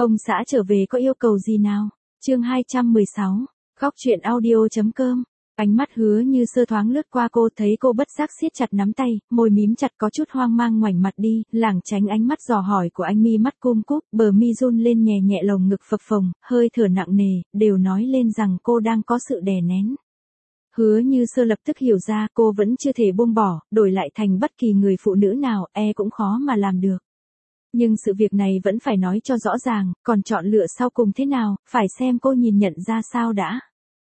Ông xã trở về có yêu cầu gì nào? Chương 216. Góc truyện audio.com. Ánh mắt Hứa Như Sơ thoáng lướt qua cô, thấy cô bất giác siết chặt nắm tay, môi mím chặt có chút hoang mang ngoảnh mặt đi, lảng tránh ánh mắt dò hỏi của anh, mi mắt cum cúp, bờ mi run lên nhẹ nhẹ, lồng ngực phập phồng, hơi thở nặng nề, đều nói lên rằng cô đang có sự đè nén. Hứa Như Sơ lập tức hiểu ra cô vẫn chưa thể buông bỏ, đổi lại thành bất kỳ người phụ nữ nào cũng khó mà làm được. Nhưng sự việc này vẫn phải nói cho rõ ràng, còn chọn lựa sau cùng thế nào, phải xem cô nhìn nhận ra sao đã.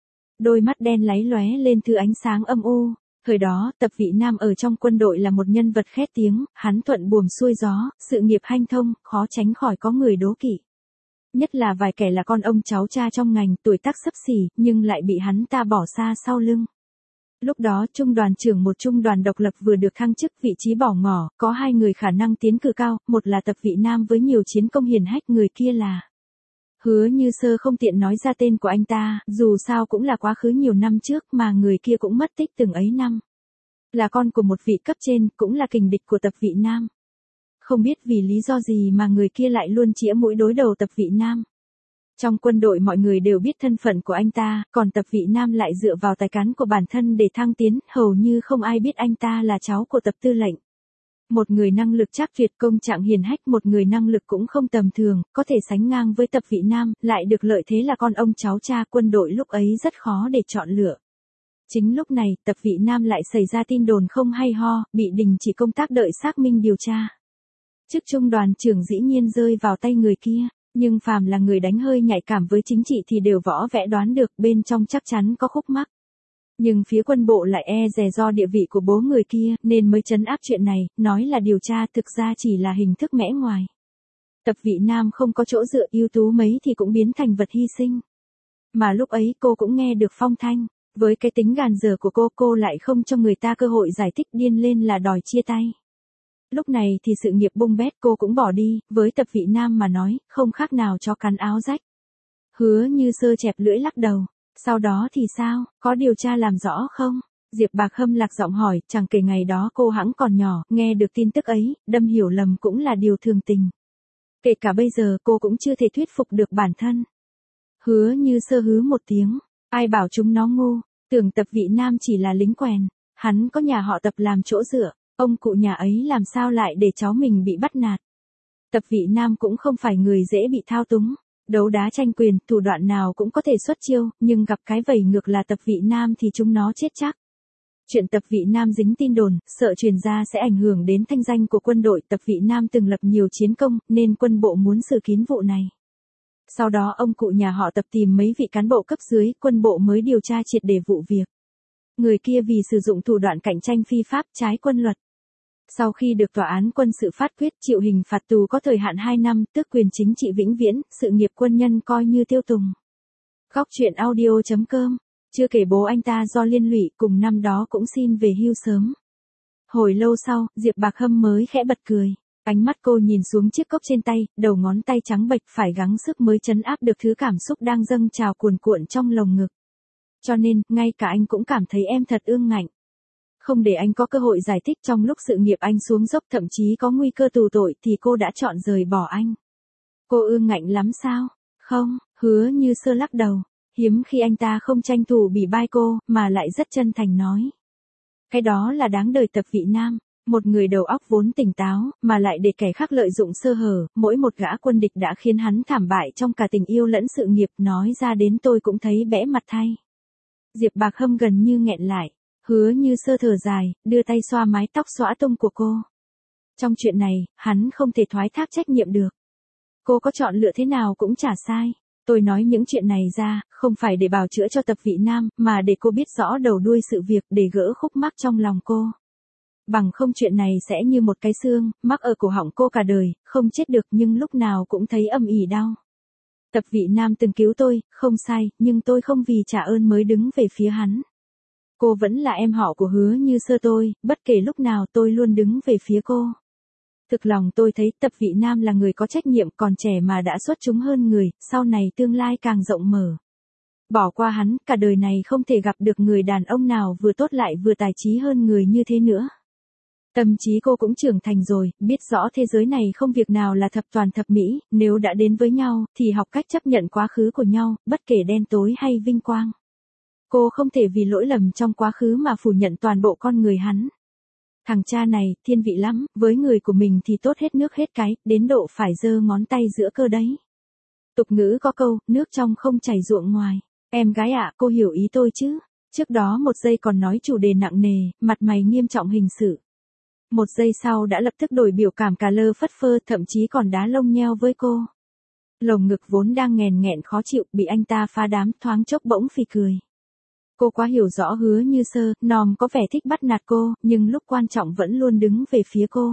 Đôi mắt đen láy lóe lên thứ ánh sáng âm u. Thời đó, Tập Vị Nam ở trong quân đội là một nhân vật khét tiếng, hắn thuận buồm xuôi gió, sự nghiệp hanh thông, khó tránh khỏi có người đố kỵ. Nhất là vài kẻ là con ông cháu cha trong ngành, tuổi tác xấp xỉ, nhưng lại bị hắn ta bỏ xa sau lưng. Lúc đó trung đoàn trưởng một trung đoàn độc lập vừa được thăng chức, vị trí bỏ ngỏ, có hai người khả năng tiến cử cao, một là Tập Vị Nam với nhiều chiến công hiển hách, người kia là... Hứa Như Sơ không tiện nói ra tên của anh ta, dù sao cũng là quá khứ nhiều năm trước mà người kia cũng mất tích từng ấy năm. Là con của một vị cấp trên, cũng là kình địch của Tập Vị Nam. Không biết vì lý do gì mà người kia lại luôn chĩa mũi đối đầu Tập Vị Nam. Trong quân đội mọi người đều biết thân phận của anh ta, còn Tập Vị Nam lại dựa vào tài cán của bản thân để thăng tiến, hầu như không ai biết anh ta là cháu của Tập tư lệnh. Một người năng lực trác tuyệt, công trạng hiển hách, một người năng lực cũng không tầm thường, có thể sánh ngang với Tập Vị Nam, lại được lợi thế là con ông cháu cha, quân đội lúc ấy rất khó để chọn lựa. Chính lúc này, Tập Vị Nam lại xảy ra tin đồn không hay ho, bị đình chỉ công tác đợi xác minh điều tra. Chức trung đoàn trưởng dĩ nhiên rơi vào tay người kia, nhưng phàm là người đánh hơi nhạy cảm với chính trị thì đều võ vẽ đoán được bên trong chắc chắn có khúc mắc. Nhưng phía quân bộ lại dè do địa vị của bố người kia nên mới trấn áp chuyện này, nói là điều tra, thực ra chỉ là hình thức mẽ ngoài. Tập Vị Nam không có chỗ dựa, ưu tú mấy thì cũng biến thành vật hy sinh. Mà lúc ấy cô cũng nghe được phong thanh, với cái tính gàn dở của cô lại không cho người ta cơ hội giải thích, điên lên là đòi chia tay. Lúc này thì sự nghiệp bung bét, cô cũng bỏ đi, với Tập Vị Nam mà nói, không khác nào chó cắn áo rách. Hứa Như Sơ chẹp lưỡi lắc đầu. Sau đó thì sao, có điều tra làm rõ không? Diệp Bạc Hâm lạc giọng hỏi, chẳng kể ngày đó cô hẵng còn nhỏ, nghe được tin tức ấy, đâm hiểu lầm cũng là điều thường tình. Kể cả bây giờ cô cũng chưa thể thuyết phục được bản thân. Hứa Như Sơ hứ một tiếng, ai bảo chúng nó ngu, tưởng Tập Vị Nam chỉ là lính quèn, hắn có nhà họ Tập làm chỗ dựa, ông cụ nhà ấy làm sao lại để cháu mình bị bắt nạt. Tập Vị Nam cũng không phải người dễ bị thao túng. Đấu đá tranh quyền, thủ đoạn nào cũng có thể xuất chiêu, nhưng gặp cái vẩy ngược là Tập Vị Nam thì chúng nó chết chắc. Chuyện Tập Vị Nam dính tin đồn, sợ truyền ra sẽ ảnh hưởng đến thanh danh của quân đội. Tập Vị Nam từng lập nhiều chiến công, nên quân bộ muốn xử kín vụ này. Sau đó ông cụ nhà họ Tập tìm mấy vị cán bộ cấp dưới, quân bộ mới điều tra triệt để vụ việc. Người kia vì sử dụng thủ đoạn cạnh tranh phi pháp, trái quân luật. Sau khi được tòa án quân sự phát quyết chịu hình phạt tù có thời hạn 2 năm, tước quyền chính trị vĩnh viễn, sự nghiệp quân nhân coi như tiêu tùng. Góc truyện audio.com. Chưa kể bố anh ta do liên lụy cùng năm đó cũng xin về hưu sớm. Hồi lâu sau, Diệp Bạc Hâm mới khẽ bật cười. Ánh mắt cô nhìn xuống chiếc cốc trên tay, đầu ngón tay trắng bệch, phải gắng sức mới trấn áp được thứ cảm xúc đang dâng trào cuồn cuộn trong lồng ngực. Cho nên, ngay cả anh cũng cảm thấy em thật ương ngạnh. Không để anh có cơ hội giải thích, trong lúc sự nghiệp anh xuống dốc, thậm chí có nguy cơ tù tội, thì cô đã chọn rời bỏ anh. Cô ương ngạnh lắm sao? Không, Hứa Như Sơ lắc đầu. Hiếm khi anh ta không tranh thủ bỉ bai cô, mà lại rất chân thành nói. Cái đó là đáng đời Tập Vị Nam, một người đầu óc vốn tỉnh táo, mà lại để kẻ khác lợi dụng sơ hở, mỗi một gã quân địch đã khiến hắn thảm bại trong cả tình yêu lẫn sự nghiệp, nói ra đến tôi cũng thấy bẽ mặt thay. Diệp Bạc Hâm gần như nghẹn lại. Hứa Như Sơ thở dài, đưa tay xoa mái tóc xõa tung của cô. Trong chuyện này, hắn không thể thoái thác trách nhiệm được. Cô có chọn lựa thế nào cũng chả sai. Tôi nói những chuyện này ra, không phải để bào chữa cho Tập Vị Nam, mà để cô biết rõ đầu đuôi sự việc, để gỡ khúc mắc trong lòng cô. Bằng không chuyện này sẽ như một cái xương, mắc ở cổ họng cô cả đời, không chết được nhưng lúc nào cũng thấy âm ỉ đau. Tập Vị Nam từng cứu tôi, không sai, nhưng tôi không vì trả ơn mới đứng về phía hắn. Cô vẫn là em họ của Hứa Như Sơ tôi, bất kể lúc nào tôi luôn đứng về phía cô. Thực lòng tôi thấy Tập Vị Nam là người có trách nhiệm, còn trẻ mà đã xuất chúng hơn người, sau này tương lai càng rộng mở. Bỏ qua hắn, cả đời này không thể gặp được người đàn ông nào vừa tốt lại vừa tài trí hơn người như thế nữa. Tâm trí cô cũng trưởng thành rồi, biết rõ thế giới này không việc nào là thập toàn thập mỹ, nếu đã đến với nhau, thì học cách chấp nhận quá khứ của nhau, bất kể đen tối hay vinh quang. Cô không thể vì lỗi lầm trong quá khứ mà phủ nhận toàn bộ con người hắn. Thằng cha này, thiên vị lắm, với người của mình thì tốt hết nước hết cái, đến độ phải giơ ngón tay giữa cơ đấy. Tục ngữ có câu, nước trong không chảy ruộng ngoài. Em gái ạ, cô hiểu ý tôi chứ? Trước đó một giây còn nói chủ đề nặng nề, mặt mày nghiêm trọng hình sự. Một giây sau đã lập tức đổi biểu cảm cà lơ phất phơ, thậm chí còn đá lông nheo với cô. Lồng ngực vốn đang nghèn nghẹn khó chịu, bị anh ta phá đám, thoáng chốc bỗng phì cười. Cô quá hiểu rõ Hứa Như Sơ, Nom có vẻ thích bắt nạt cô, nhưng lúc quan trọng vẫn luôn đứng về phía cô.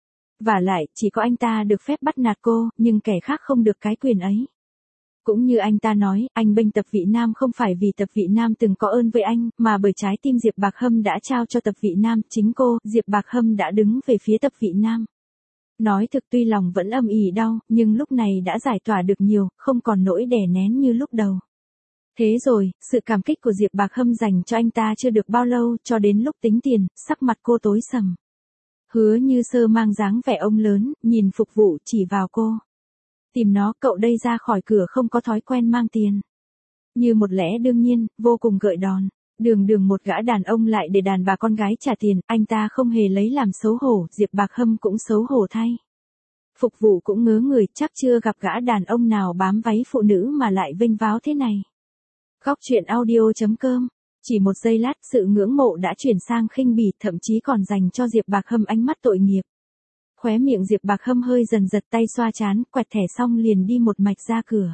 Vả lại, chỉ có anh ta được phép bắt nạt cô, nhưng kẻ khác không được cái quyền ấy. Cũng như anh ta nói, anh bênh Tập Vị Nam không phải vì Tập Vị Nam từng có ơn với anh, mà bởi trái tim Diệp Bạc Hâm đã trao cho Tập Vị Nam, chính cô, Diệp Bạc Hâm đã đứng về phía Tập Vị Nam. Nói thực tuy lòng vẫn âm ỉ đau, nhưng lúc này đã giải tỏa được nhiều, không còn nỗi đè nén như lúc đầu. Thế rồi, sự cảm kích của Diệp Bạc Hâm dành cho anh ta chưa được bao lâu, cho đến lúc tính tiền, sắc mặt cô tối sầm. Hứa Như Sơ mang dáng vẻ ông lớn, nhìn phục vụ chỉ vào cô. Tìm nó, cậu đây ra khỏi cửa không có thói quen mang tiền. Như một lẽ đương nhiên, vô cùng gợi đòn. Đường một gã đàn ông lại để đàn bà con gái trả tiền, anh ta không hề lấy làm xấu hổ, Diệp Bạc Hâm cũng xấu hổ thay. Phục vụ cũng ngớ người, chắc chưa gặp gã đàn ông nào bám váy phụ nữ mà lại vênh váo thế này. Góc truyện audio.com. Chỉ một giây lát, sự ngưỡng mộ đã chuyển sang khinh bỉ, thậm chí còn dành cho Diệp Bạc Hâm ánh mắt tội nghiệp. Khóe miệng Diệp Bạc Hâm hơi dần giật, tay xoa trán, quẹt thẻ xong liền đi một mạch ra cửa.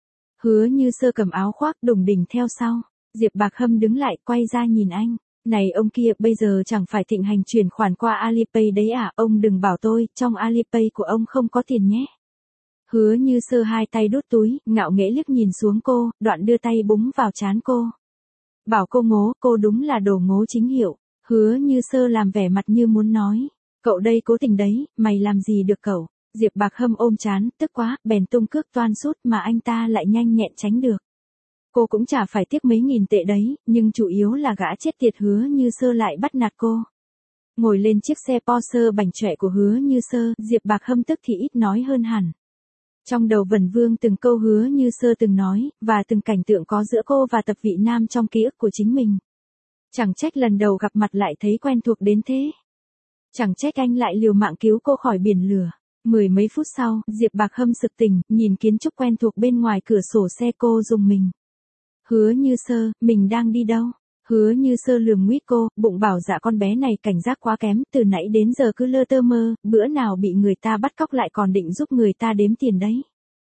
Hứa Như Sơ cầm áo khoác đùng đỉnh theo sau. Diệp Bạc Hâm đứng lại, quay ra nhìn anh. Này ông kia, bây giờ chẳng phải thịnh hành chuyển khoản qua Alipay đấy à, ông đừng bảo tôi, trong Alipay của ông không có tiền nhé. Hứa Như Sơ hai tay đút túi, ngạo nghễ liếc nhìn xuống cô, đoạn đưa tay búng vào trán cô. Bảo cô ngố, cô đúng là đồ ngố chính hiệu. Hứa Như Sơ làm vẻ mặt như muốn nói. Cậu đây cố tình đấy, mày làm gì được cậu. Diệp Bạc Hâm ôm trán, tức quá, bèn tung cước toan sút mà anh ta lại nhanh nhẹn tránh được. Cô cũng chả phải tiếc mấy nghìn tệ đấy, nhưng chủ yếu là gã chết tiệt Hứa Như Sơ lại bắt nạt cô. Ngồi lên chiếc xe Porsche bảnh chọe của Hứa Như Sơ, Diệp Bạc Hâm tức thì ít nói hơn hẳn. Trong đầu vẩn vương từng câu Hứa Như Sơ từng nói, và từng cảnh tượng có giữa cô và Tập Vị Nam trong ký ức của chính mình. Chẳng trách lần đầu gặp mặt lại thấy quen thuộc đến thế. Chẳng trách anh lại liều mạng cứu cô khỏi biển lửa. Mười mấy phút sau, Diệp Bạc Hâm sực tỉnh, nhìn kiến trúc quen thuộc bên ngoài cửa sổ xe cô rùng mình. Hứa Như Sơ, mình đang đi đâu? Hứa Như Sơ lườm nguýt cô, bụng bảo dạ con bé này cảnh giác quá kém, từ nãy đến giờ cứ lơ tơ mơ, bữa nào bị người ta bắt cóc lại còn định giúp người ta đếm tiền đấy.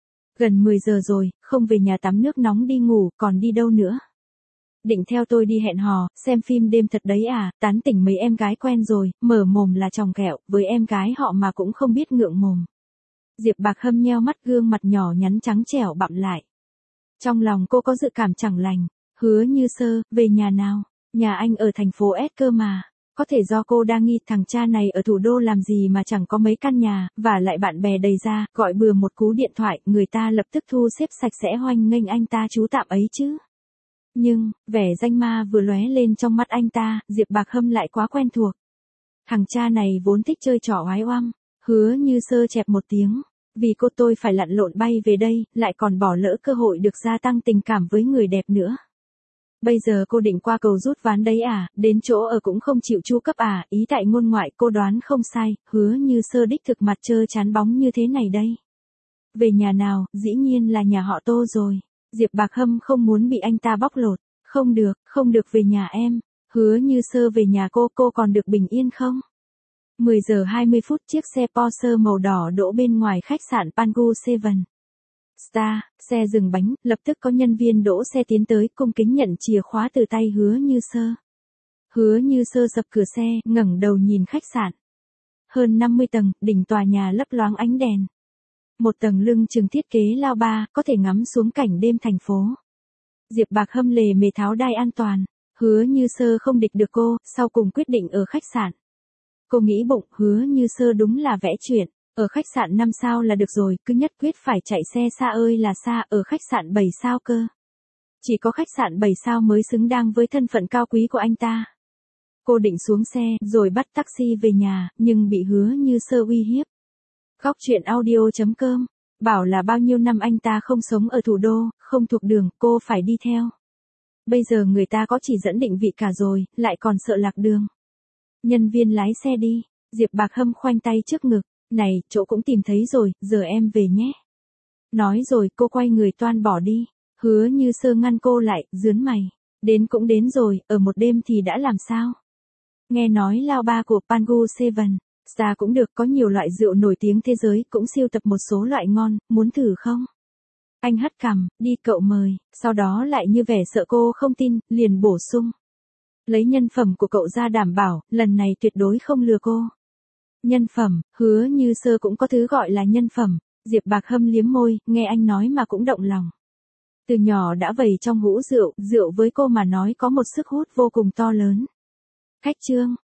Gần 10 giờ rồi, không về nhà tắm nước nóng đi ngủ, còn đi đâu nữa? Định theo tôi đi hẹn hò, xem phim đêm thật đấy à, tán tỉnh mấy em gái quen rồi, mở mồm là chòng kẹo, với em gái họ mà cũng không biết ngượng mồm. Diệp Bạc Hâm nheo mắt, gương mặt nhỏ nhắn trắng trẻo bặm lại. Trong lòng cô có dự cảm chẳng lành. Hứa Như Sơ, về nhà nào? Nhà anh ở thành phố S cơ mà. Có thể do cô đang nghi thằng cha này ở thủ đô làm gì mà chẳng có mấy căn nhà, và lại bạn bè đầy ra, gọi bừa một cú điện thoại, người ta lập tức thu xếp sạch sẽ hoan nghênh anh ta trú tạm ấy chứ. Nhưng, vẻ danh ma vừa lóe lên trong mắt anh ta, Diệp Bạc Hâm lại quá quen thuộc. Thằng cha này vốn thích chơi trò oái oăm. Hứa Như Sơ chẹp một tiếng. Vì cô tôi phải lặn lộn bay về đây, lại còn bỏ lỡ cơ hội được gia tăng tình cảm với người đẹp nữa. Bây giờ cô định qua cầu rút ván đấy à, đến chỗ ở cũng không chịu chu cấp à, ý tại ngôn ngoại cô đoán không sai, Hứa Như Sơ đích thực mặt trơ chán bóng như thế này đây. Về nhà nào, dĩ nhiên là nhà họ Tô rồi. Diệp Bạc Hâm không muốn bị anh ta bóc lột. Không được về nhà em. Hứa Như Sơ về nhà cô còn được bình yên không? 10 giờ 20 phút chiếc xe Porsche màu đỏ đỗ bên ngoài khách sạn Pangu Seven Star, xe dừng bánh, lập tức có nhân viên đỗ xe tiến tới cung kính nhận chìa khóa từ tay Hứa Như Sơ. Hứa Như Sơ dập cửa xe, ngẩng đầu nhìn khách sạn. Hơn 50 tầng, đỉnh tòa nhà lấp loáng ánh đèn. Một tầng lưng chừng thiết kế lao ba, có thể ngắm xuống cảnh đêm thành phố. Diệp Bạc Hâm lề mề tháo đai an toàn. Hứa Như Sơ không địch được cô, sau cùng quyết định ở khách sạn. Cô nghĩ bụng, Hứa Như Sơ đúng là vẽ chuyện. Ở khách sạn 5 sao là được rồi, cứ nhất quyết phải chạy xe xa ơi là xa, ở khách sạn 7 sao cơ. Chỉ có khách sạn 7 sao mới xứng đáng với thân phận cao quý của anh ta. Cô định xuống xe, rồi bắt taxi về nhà, nhưng bị Hứa Như Sơ uy hiếp. Góc truyện audio.com, bảo là bao nhiêu năm anh ta không sống ở thủ đô, không thuộc đường, cô phải đi theo. Bây giờ người ta có chỉ dẫn định vị cả rồi, lại còn sợ lạc đường. Nhân viên lái xe đi, Diệp Bạc Hâm khoanh tay trước ngực, này, chỗ cũng tìm thấy rồi, giờ em về nhé. Nói rồi cô quay người toan bỏ đi, Hứa Như Sơ ngăn cô lại, rướn mày. Đến cũng đến rồi, ở một đêm thì đã làm sao? Nghe nói lao ba của Pangu Seven, xa cũng được, có nhiều loại rượu nổi tiếng thế giới, cũng siêu tập một số loại ngon, muốn thử không? Anh hất cằm, đi cậu mời, sau đó lại như vẻ sợ cô không tin, liền bổ sung. Lấy nhân phẩm của cậu ra đảm bảo, lần này tuyệt đối không lừa cô. Nhân phẩm, Hứa Như Sơ cũng có thứ gọi là nhân phẩm, Diệp Bạc Hâm liếm môi, nghe anh nói mà cũng động lòng. Từ nhỏ đã vầy trong hũ rượu, rượu với cô mà nói có một sức hút vô cùng to lớn. Khách trương.